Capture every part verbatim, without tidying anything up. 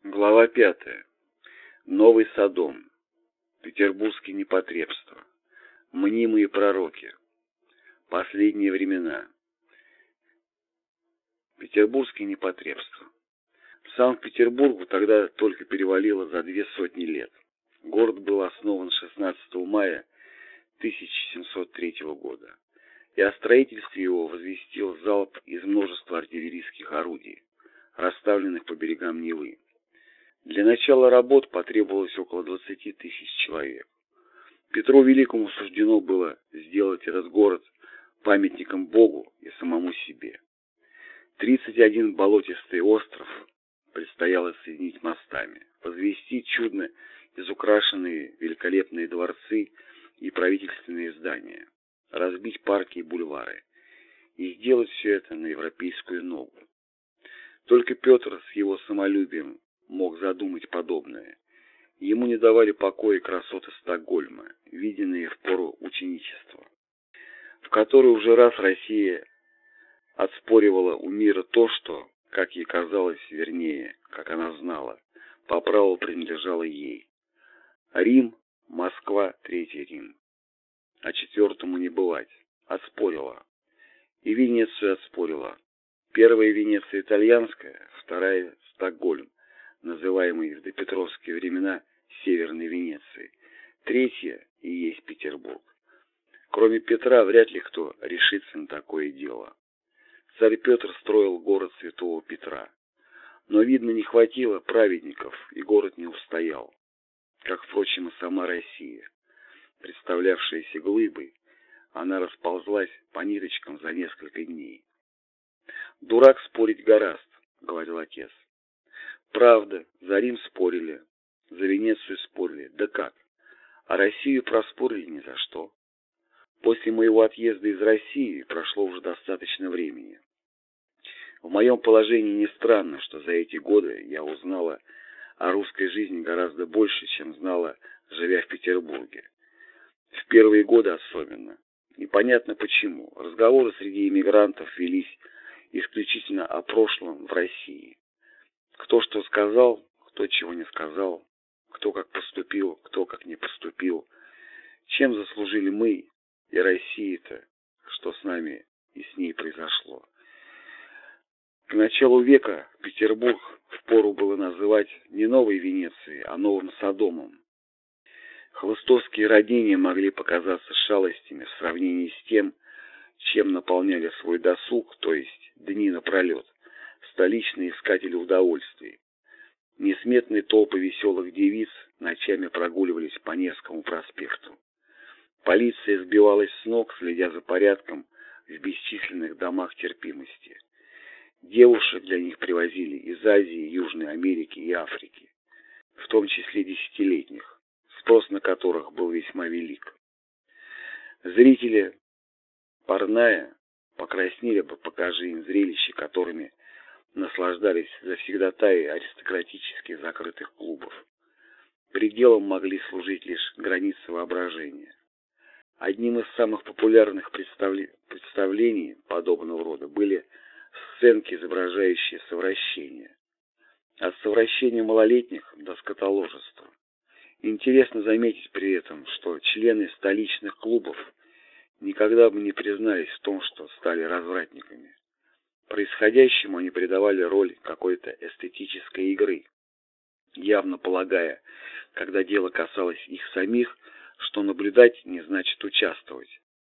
Глава пятая. Новый Содом. Петербургские непотребства. Мнимые пророки. Последние времена. Петербургские непотребства. Санкт-Петербургу тогда только перевалило за две сотни лет. Город был основан шестнадцатого мая тысяча семьсот третьего года, и о строительстве его возвестил залп из множества артиллерийских орудий, расставленных по берегам Невы. Для начала работ потребовалось около двадцати тысяч человек. Петру Великому суждено было сделать этот город памятником Богу и самому себе. Тридцать один болотистый остров предстояло соединить мостами, возвести чудно изукрашенные великолепные дворцы и правительственные здания, разбить парки и бульвары и сделать все это на европейскую ногу. Только Петр с его самолюбием мог задумать подобное. Ему не давали покоя красоты Стокгольма, виденные в пору ученичества, в которой уже раз Россия отспоривала у мира то, что, как ей казалось, вернее, как она знала, по праву принадлежало ей. Рим, Москва, Третий Рим. А четвертому не бывать. Отспорила. И Венецию отспорила. Первая Венеция итальянская, вторая Стокгольм, называемый в допетровские времена Северной Венецией. Третья и есть Петербург. Кроме Петра вряд ли кто решится на такое дело. Царь Петр строил город Святого Петра. Но, видно, не хватило праведников, и город не устоял. Как, впрочем, и сама Россия. Представлявшаяся глыбой, она расползлась по ниточкам за несколько дней. «Дурак спорить гораст», — говорил отец. Правда, за Рим спорили, за Венецию спорили, да как? А Россию проспорили ни за что. После моего отъезда из России прошло уже достаточно времени. В моем положении не странно, что за эти годы я узнала о русской жизни гораздо больше, чем знала, живя в Петербурге. В первые годы особенно. Непонятно почему. Разговоры среди иммигрантов велись исключительно о прошлом в России. Кто что сказал, кто чего не сказал, кто как поступил, кто как не поступил. Чем заслужили мы и Россия-то, что с нами и с ней произошло? К началу века Петербург впору было называть не новой Венецией, а новым Содомом. Хлыстовские родения могли показаться шалостями в сравнении с тем, чем наполняли свой досуг, то есть дни напролет, столичные искатели удовольствий. Несметные толпы веселых девиц ночами прогуливались по Невскому проспекту. Полиция сбивалась с ног, следя за порядком в бесчисленных домах терпимости. Девушек для них привозили из Азии, Южной Америки и Африки, в том числе десятилетних, спрос на которых был весьма велик. Зрители, парная, покраснели бы, покажи им зрелища, которыми наслаждались завсегдатаи аристократически закрытых клубов. Пределом могли служить лишь границы воображения. Одним из самых популярных представле... представлений подобного рода были сценки, изображающие совращение. От совращения малолетних до скотоложества. Интересно заметить при этом, что члены столичных клубов никогда бы не признались в том, что стали развратниками. Происходящему они придавали роль какой-то эстетической игры, явно полагая, когда дело касалось их самих, что наблюдать не значит участвовать.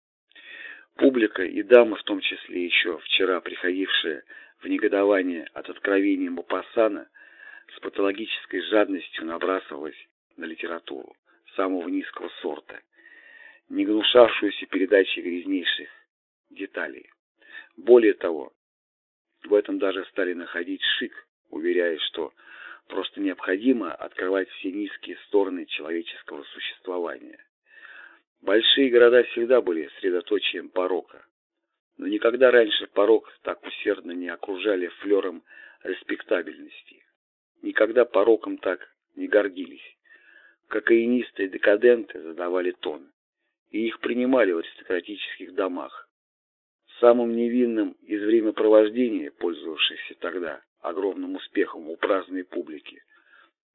Публика и дамы, в том числе еще вчера приходившие в негодование от откровений Мопассана, с патологической жадностью набрасывалась на литературу самого низкого сорта, не гнушавшуюся передачей грязнейших деталей. Более того, в этом даже стали находить шик, уверяя, что просто необходимо открывать все низкие стороны человеческого существования. Большие города всегда были средоточием порока, но никогда раньше порок так усердно не окружали флером респектабельности. Никогда пороком так не гордились. Кокаинисты и декаденты задавали тон, и их принимали в аристократических домах. Самым невинным из времяпровождения, пользовавшихся тогда огромным успехом у праздной публики,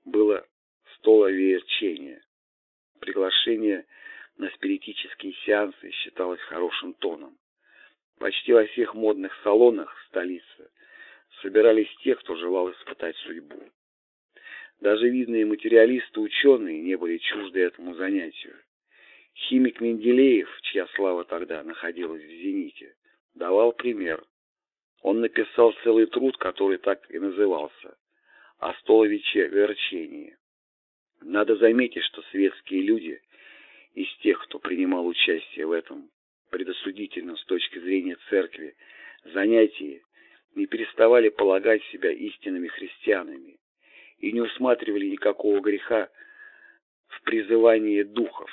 было столоверчение. Приглашение на спиритические сеансы считалось хорошим тоном. Почти во всех модных салонах столицы собирались те, кто желал испытать судьбу. Даже видные материалисты-ученые не были чужды этому занятию. Химик Менделеев, чья слава тогда находилась в зените, давал пример. Он написал целый труд, который так и назывался «О столоверчении». Надо заметить, что светские люди из тех, кто принимал участие в этом предосудительном с точки зрения церкви занятии, не переставали полагать себя истинными христианами и не усматривали никакого греха в призывании духов.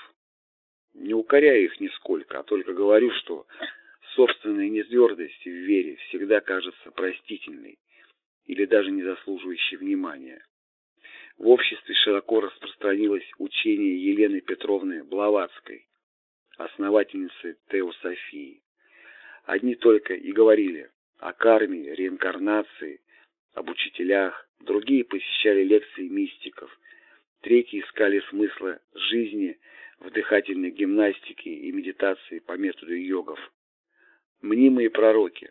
Не укоряю их нисколько, а только говорю, что собственная нетвердость в вере всегда кажется простительной или даже не заслуживающей внимания. В обществе широко распространилось учение Елены Петровны Блаватской, основательницы теософии. Одни только и говорили о карме, реинкарнации, об учителях, другие посещали лекции мистиков, третьи искали смысла жизни в дыхательной гимнастике и медитации по методу йогов. Мнимые пророки.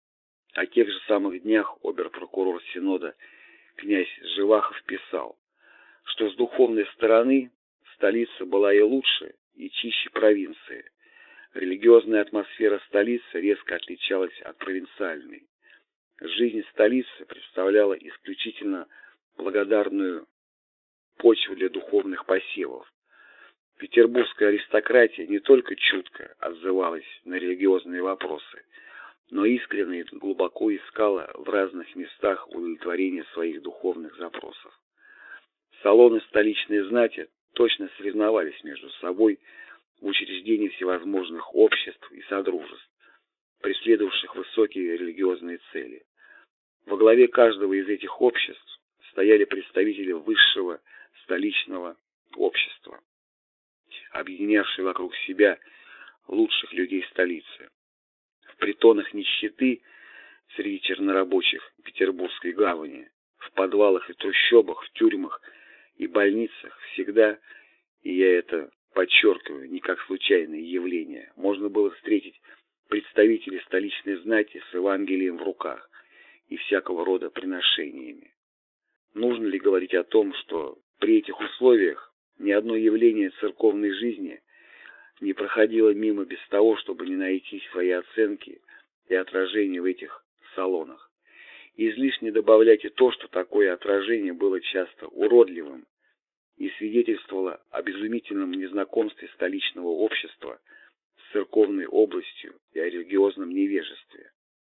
О тех же самых днях обер-прокурор Синода князь Живахов писал, что с духовной стороны столица была и лучше, и чище провинции. Религиозная атмосфера столицы резко отличалась от провинциальной. Жизнь столицы представляла исключительно благодарную почву для духовных посевов. Петербургская аристократия не только чутко отзывалась на религиозные вопросы, но искренне и глубоко искала в разных местах удовлетворения своих духовных запросов. Салоны столичной знати точно соревновались между собой в учреждении всевозможных обществ и содружеств, преследовавших высокие религиозные цели. Во главе каждого из этих обществ стояли представители высшего столичного общества, объединявшие вокруг себя лучших людей столицы. В притонах нищеты среди чернорабочих Петербургской гавани, в подвалах и трущобах, в тюрьмах и больницах всегда, и я это подчеркиваю, не как случайное явление, можно было встретить представителей столичной знати с Евангелием в руках и всякого рода приношениями. Нужно ли говорить о том, что при этих условиях ни одно явление церковной жизни не проходило мимо без того, чтобы не найти свои оценки и отражения в этих салонах? И излишне добавлять и то, что такое отражение было часто уродливым и свидетельствовало о безумительном незнакомстве столичного общества с церковной областью и о религиозном невежестве.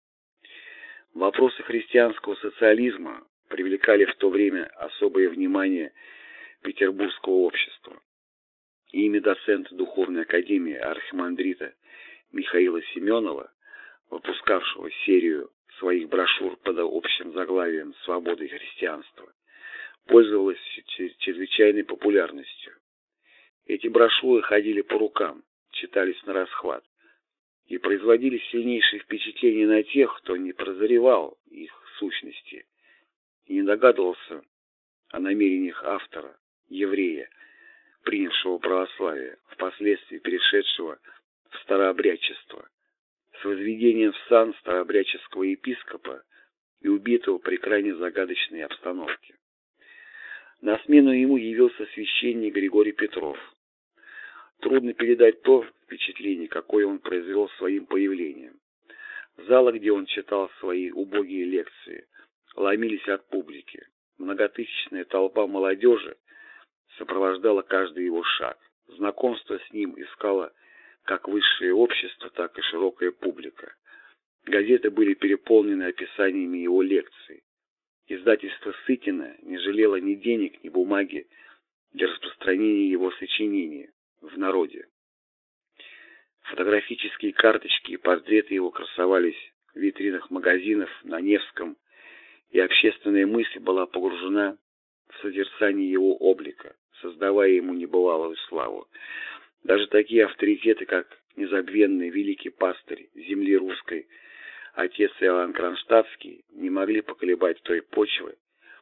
Вопросы христианского социализма привлекали в то время особое внимание петербургского общества. Имя доцента Духовной академии архимандрита Михаила Семенова, выпускавшего серию своих брошюр под общим заглавием «Свобода и христианство», пользовалось чрезвычайной популярностью. Эти брошюры ходили по рукам, читались нарасхват и производили сильнейшее впечатление на тех, кто не прозревал их сущности и не догадывался о намерениях автора, еврея, принявшего православие, впоследствии перешедшего в старообрядчество, с возведением в сан старообрядческого епископа и убитого при крайне загадочной обстановке. На смену ему явился священник Григорий Петров. Трудно передать то впечатление, какое он произвел своим появлением. Залы, где он читал свои убогие лекции, ломились от публики. Многотысячная толпа молодежи сопровождала каждый его шаг. Знакомство с ним искало как высшее общество, так и широкая публика. Газеты были переполнены описаниями его лекций. Издательство Сытина не жалело ни денег, ни бумаги для распространения его сочинений в народе. Фотографические карточки и портреты его красовались в витринах магазинов на Невском, и общественная мысль была погружена в созерцание его облика, создавая ему небывалую славу. Даже такие авторитеты, как незабвенный великий пастырь земли русской, отец Иоанн Кронштадтский, не могли поколебать той почвы, на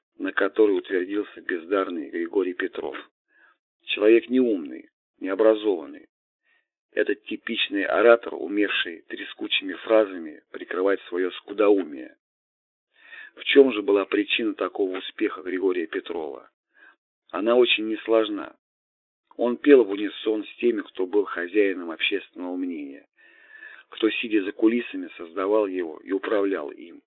которой утвердился бездарный Григорий Петров. Человек неумный, необразованный. Этот типичный оратор, умевший трескучими фразами прикрывать свое скудоумие. В чем же была причина такого успеха Григория Петрова? Она очень несложна. Он пел в унисон с теми, кто был хозяином общественного мнения, кто, сидя за кулисами, создавал его и управлял им.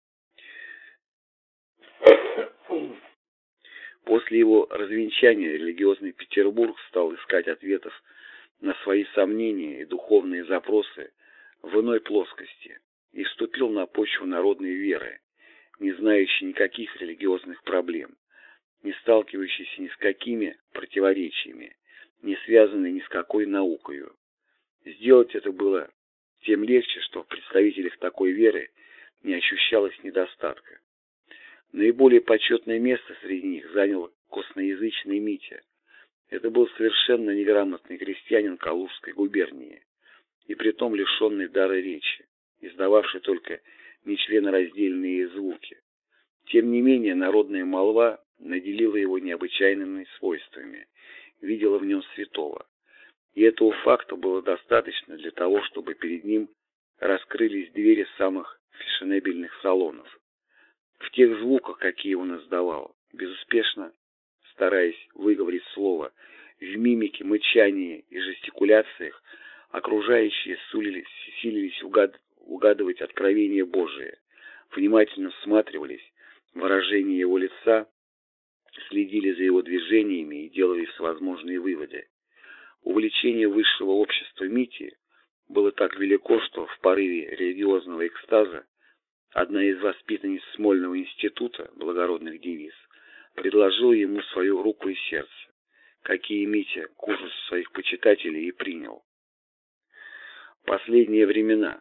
После его развенчания религиозный Петербург стал искать ответов на свои сомнения и духовные запросы в иной плоскости и вступил на почву народной веры, не знающей никаких религиозных проблем, не сталкивающийся ни с какими противоречиями, не связанный ни с какой наукою. Сделать это было тем легче, что в представителях такой веры не ощущалось недостатка. Наиболее почетное место среди них занял косноязычный Митя. Это был совершенно неграмотный крестьянин Калужской губернии, и притом лишенный дара речи, издававший только нечленораздельные звуки. Тем не менее, народная молва наделила его необычайными свойствами, видела в нем святого. И этого факта было достаточно для того, чтобы перед ним раскрылись двери самых фешенебельных салонов. В тех звуках, какие он издавал, безуспешно стараясь выговорить слово, в мимике, мычании и жестикуляциях, окружающие сулились, силились угад, угадывать откровения Божие, внимательно всматривались в выражение его лица, следили за его движениями и делали всевозможные выводы. Увлечение высшего общества Мити было так велико, что в порыве религиозного экстаза одна из воспитанниц Смольного института благородных девиц предложила ему свою руку и сердце, какие Митя к ужасу своих почитателей и принял. Последние времена.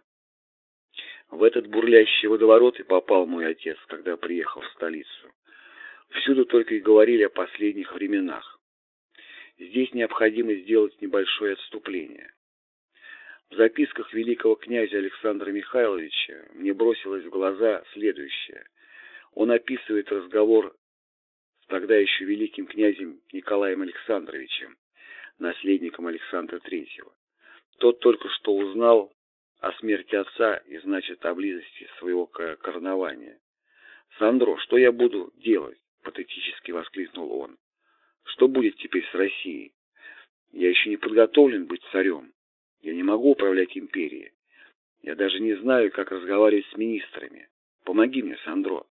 В этот бурлящий водоворот и попал мой отец, когда приехал в столицу. Всюду только и говорили о последних временах. Здесь необходимо сделать небольшое отступление. В записках великого князя Александра Михайловича мне бросилось в глаза следующее. Он описывает разговор с тогда еще великим князем Николаем Александровичем, наследником Александра Третьего. Тот только что узнал о смерти отца и, значит, о близости своего коронования. «Сандро, что я буду делать?» — патетически воскликнул он. «Что будет теперь с Россией? Я еще не подготовлен быть царем. Я не могу управлять империей. Я даже не знаю, как разговаривать с министрами. Помоги мне, Сандро».